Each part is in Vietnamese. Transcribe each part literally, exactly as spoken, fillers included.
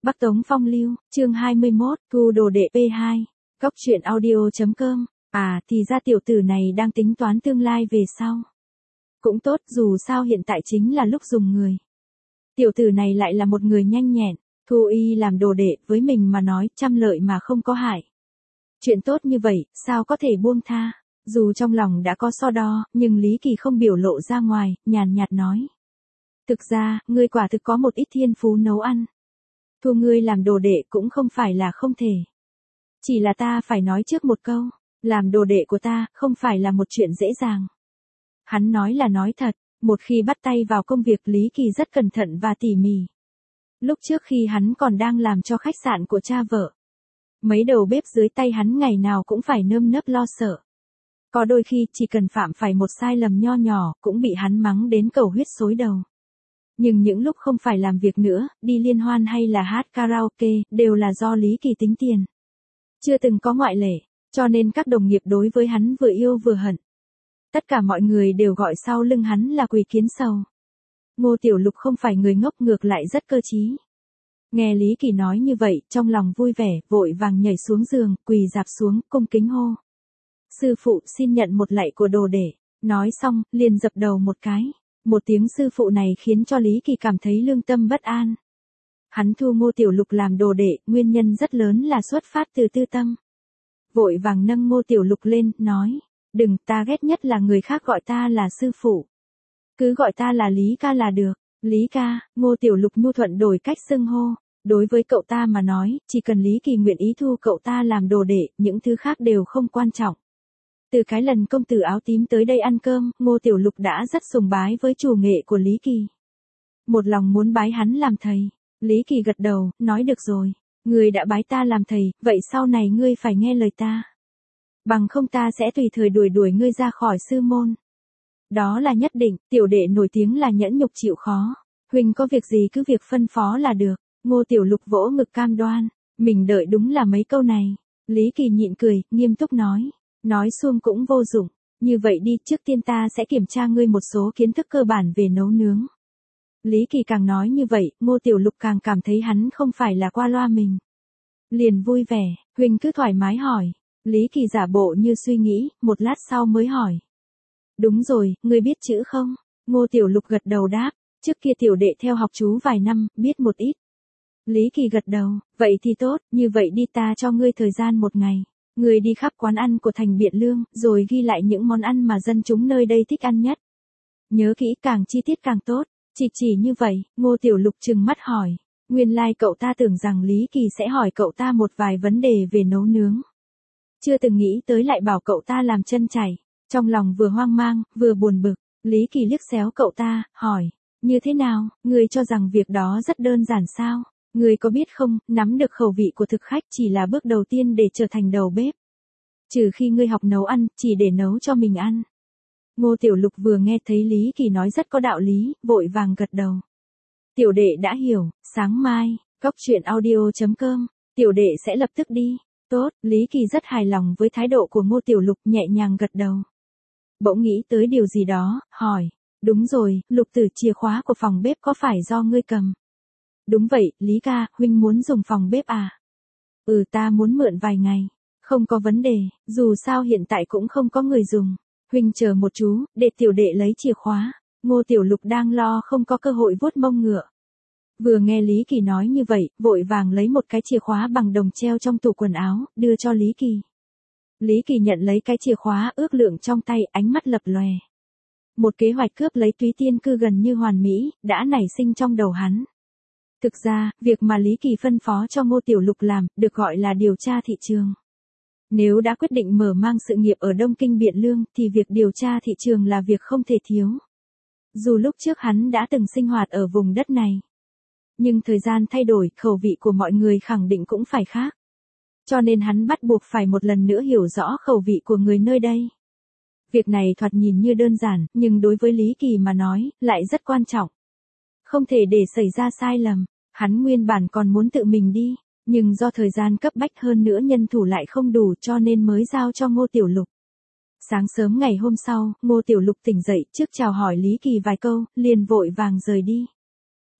Bắc Tống Phong Lưu, chương hai mươi mốt, thu đồ đệ pê hai. Cóc truyện audio chấm com. À, thì ra tiểu tử này đang tính toán tương lai về sau. Cũng tốt, dù sao hiện tại chính là lúc dùng người. Tiểu tử này lại là một người nhanh nhẹn, thu y làm đồ đệ, với mình mà nói, trăm lợi mà không có hại. Chuyện tốt như vậy, sao có thể buông tha? Dù trong lòng đã có so đo, nhưng Lý Kỳ không biểu lộ ra ngoài, nhàn nhạt nói. Thực ra, ngươi quả thực có một ít thiên phú nấu ăn. Thu ngươi làm đồ đệ cũng không phải là không thể. Chỉ là ta phải nói trước một câu, làm đồ đệ của ta không phải là một chuyện dễ dàng. Hắn nói là nói thật, một khi bắt tay vào công việc Lý Kỳ rất cẩn thận và tỉ mỉ. Lúc trước khi hắn còn đang làm cho khách sạn của cha vợ, mấy đầu bếp dưới tay hắn ngày nào cũng phải nơm nớp lo sợ. Có đôi khi chỉ cần phạm phải một sai lầm nho nhỏ cũng bị hắn mắng đến cầu huyết xối đầu. Nhưng những lúc không phải làm việc nữa, đi liên hoan hay là hát karaoke, đều là do Lý Kỳ tính tiền. Chưa từng có ngoại lệ, cho nên các đồng nghiệp đối với hắn vừa yêu vừa hận. Tất cả mọi người đều gọi sau lưng hắn là quỷ kiến sầu. Ngô Tiểu Lục không phải người ngốc, ngược lại rất cơ trí. Nghe Lý Kỳ nói như vậy, trong lòng vui vẻ, vội vàng nhảy xuống giường, quỳ rạp xuống, cung kính hô. Sư phụ xin nhận một lạy của đồ đệ. Nói xong, liền dập đầu một cái. Một tiếng sư phụ này khiến cho Lý Kỳ cảm thấy lương tâm bất an. Hắn thu Ngô Tiểu Lục làm đồ đệ, nguyên nhân rất lớn là xuất phát từ tư tâm. Vội vàng nâng Ngô Tiểu Lục lên, nói, đừng, ta ghét nhất là người khác gọi ta là sư phụ. Cứ gọi ta là Lý ca là được. Lý ca, Ngô Tiểu Lục nhu thuận đổi cách xưng hô. Đối với cậu ta mà nói, chỉ cần Lý Kỳ nguyện ý thu cậu ta làm đồ đệ, những thứ khác đều không quan trọng. Từ cái lần công tử áo tím tới đây ăn cơm, Ngô Tiểu Lục đã rất sùng bái với chủ nghệ của Lý Kỳ. Một lòng muốn bái hắn làm thầy. Lý Kỳ gật đầu, nói được rồi. Ngươi đã bái ta làm thầy, vậy sau này ngươi phải nghe lời ta. Bằng không ta sẽ tùy thời đuổi đuổi ngươi ra khỏi sư môn. Đó là nhất định, tiểu đệ nổi tiếng là nhẫn nhục chịu khó. Huynh có việc gì cứ việc phân phó là được. Ngô Tiểu Lục vỗ ngực cam đoan. Mình đợi đúng là mấy câu này. Lý Kỳ nhịn cười, nghiêm túc nói. Nói xuông cũng vô dụng, như vậy đi, trước tiên ta sẽ kiểm tra ngươi một số kiến thức cơ bản về nấu nướng. Lý Kỳ càng nói như vậy, Ngô Tiểu Lục càng cảm thấy hắn không phải là qua loa mình. Liền vui vẻ, huynh cứ thoải mái hỏi. Lý Kỳ giả bộ như suy nghĩ, một lát sau mới hỏi. Đúng rồi, ngươi biết chữ không? Ngô Tiểu Lục gật đầu đáp, trước kia tiểu đệ theo học chú vài năm, biết một ít. Lý Kỳ gật đầu, vậy thì tốt, như vậy đi, ta cho ngươi thời gian một ngày. Người đi khắp quán ăn của thành Biện Lương, rồi ghi lại những món ăn mà dân chúng nơi đây thích ăn nhất. Nhớ kỹ, càng chi tiết càng tốt. Chỉ chỉ như vậy, Ngô Tiểu Lục trừng mắt hỏi. Nguyên lai like cậu ta tưởng rằng Lý Kỳ sẽ hỏi cậu ta một vài vấn đề về nấu nướng. Chưa từng nghĩ tới lại bảo cậu ta làm chân chảy. Trong lòng vừa hoang mang, vừa buồn bực. Lý Kỳ liếc xéo cậu ta, hỏi. Như thế nào, ngươi cho rằng việc đó rất đơn giản sao? Ngươi có biết không, nắm được khẩu vị của thực khách chỉ là bước đầu tiên để trở thành đầu bếp. Trừ khi ngươi học nấu ăn, chỉ để nấu cho mình ăn. Ngô Tiểu Lục vừa nghe thấy Lý Kỳ nói rất có đạo lý, vội vàng gật đầu. Tiểu đệ đã hiểu, sáng mai, cóc truyện audio chấm com, tiểu đệ sẽ lập tức đi. Tốt, Lý Kỳ rất hài lòng với thái độ của Ngô Tiểu Lục, nhẹ nhàng gật đầu. Bỗng nghĩ tới điều gì đó, hỏi. Đúng rồi, Lục tử, chìa khóa của phòng bếp có phải do ngươi cầm? Đúng vậy, Lý ca, huynh muốn dùng phòng bếp à? Ừ, ta muốn mượn vài ngày. Không có vấn đề, dù sao hiện tại cũng không có người dùng. Huynh chờ một chú, để tiểu đệ lấy chìa khóa. Ngô Tiểu Lục đang lo không có cơ hội vuốt mông ngựa. Vừa nghe Lý Kỳ nói như vậy, vội vàng lấy một cái chìa khóa bằng đồng treo trong tủ quần áo, đưa cho Lý Kỳ. Lý Kỳ nhận lấy cái chìa khóa ước lượng trong tay, ánh mắt lập lòe. Một kế hoạch cướp lấy Túy Tiên Cư gần như hoàn mỹ, đã nảy sinh trong đầu hắn. Thực ra, việc mà Lý Kỳ phân phó cho Ngô Tiểu Lục làm, được gọi là điều tra thị trường. Nếu đã quyết định mở mang sự nghiệp ở Đông Kinh Biện Lương, thì việc điều tra thị trường là việc không thể thiếu. Dù lúc trước hắn đã từng sinh hoạt ở vùng đất này. Nhưng thời gian thay đổi, khẩu vị của mọi người khẳng định cũng phải khác. Cho nên hắn bắt buộc phải một lần nữa hiểu rõ khẩu vị của người nơi đây. Việc này thoạt nhìn như đơn giản, nhưng đối với Lý Kỳ mà nói, lại rất quan trọng. Không thể để xảy ra sai lầm. Hắn nguyên bản còn muốn tự mình đi, nhưng do thời gian cấp bách hơn nữa nhân thủ lại không đủ cho nên mới giao cho Ngô Tiểu Lục. Sáng sớm ngày hôm sau, Ngô Tiểu Lục tỉnh dậy, trước chào hỏi Lý Kỳ vài câu, liền vội vàng rời đi.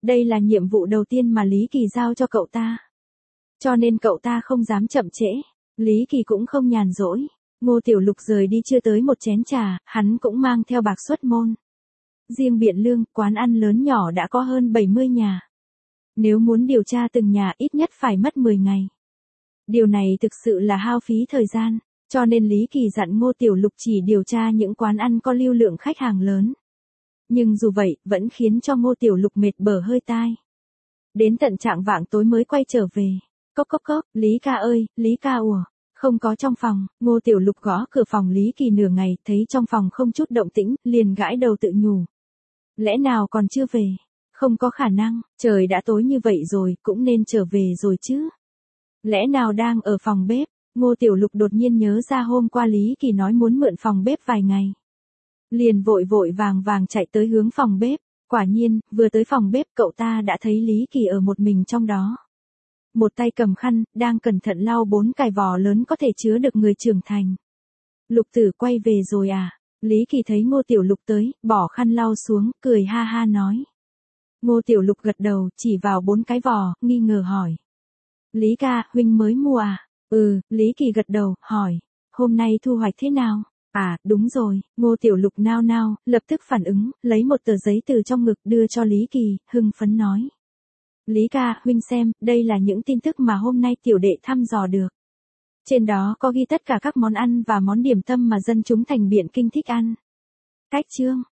Đây là nhiệm vụ đầu tiên mà Lý Kỳ giao cho cậu ta. Cho nên cậu ta không dám chậm trễ. Lý Kỳ cũng không nhàn rỗi. Ngô Tiểu Lục rời đi chưa tới một chén trà, hắn cũng mang theo bạc xuất môn. Riêng Biện Lương, quán ăn lớn nhỏ đã có hơn bảy mươi nhà. Nếu muốn điều tra từng nhà ít nhất phải mất mười ngày. Điều này thực sự là hao phí thời gian, cho nên Lý Kỳ dặn Ngô Tiểu Lục chỉ điều tra những quán ăn có lưu lượng khách hàng lớn. Nhưng dù vậy, vẫn khiến cho Ngô Tiểu Lục mệt bở hơi tai. Đến tận trạng vạng tối mới quay trở về. Cốc cốc cốc, Lý ca ơi, Lý ca ủa. Không có trong phòng, Ngô Tiểu Lục gõ cửa phòng Lý Kỳ nửa ngày, thấy trong phòng không chút động tĩnh, liền gãi đầu tự nhủ. Lẽ nào còn chưa về? Không có khả năng, trời đã tối như vậy rồi, cũng nên trở về rồi chứ. Lẽ nào đang ở phòng bếp? Ngô Tiểu Lục đột nhiên nhớ ra hôm qua Lý Kỳ nói muốn mượn phòng bếp vài ngày. Liền vội vội vàng vàng chạy tới hướng phòng bếp. Quả nhiên, vừa tới phòng bếp cậu ta đã thấy Lý Kỳ ở một mình trong đó. Một tay cầm khăn, đang cẩn thận lau bốn cái vò lớn có thể chứa được người trưởng thành. Lục tử quay về rồi à? Lý Kỳ thấy Ngô Tiểu Lục tới, bỏ khăn lau xuống, cười ha ha nói. Ngô Tiểu Lục gật đầu, chỉ vào bốn cái vò, nghi ngờ hỏi. Lý ca, huynh mới mua à? Ừ, Lý Kỳ gật đầu, hỏi. Hôm nay thu hoạch thế nào? À, đúng rồi, Ngô Tiểu Lục nao nao, lập tức phản ứng, lấy một tờ giấy từ trong ngực đưa cho Lý Kỳ, hưng phấn nói. Lý ca, huynh xem, đây là những tin tức mà hôm nay tiểu đệ thăm dò được. Trên đó có ghi tất cả các món ăn và món điểm tâm mà dân chúng thành Biện Kinh thích ăn. Cách chương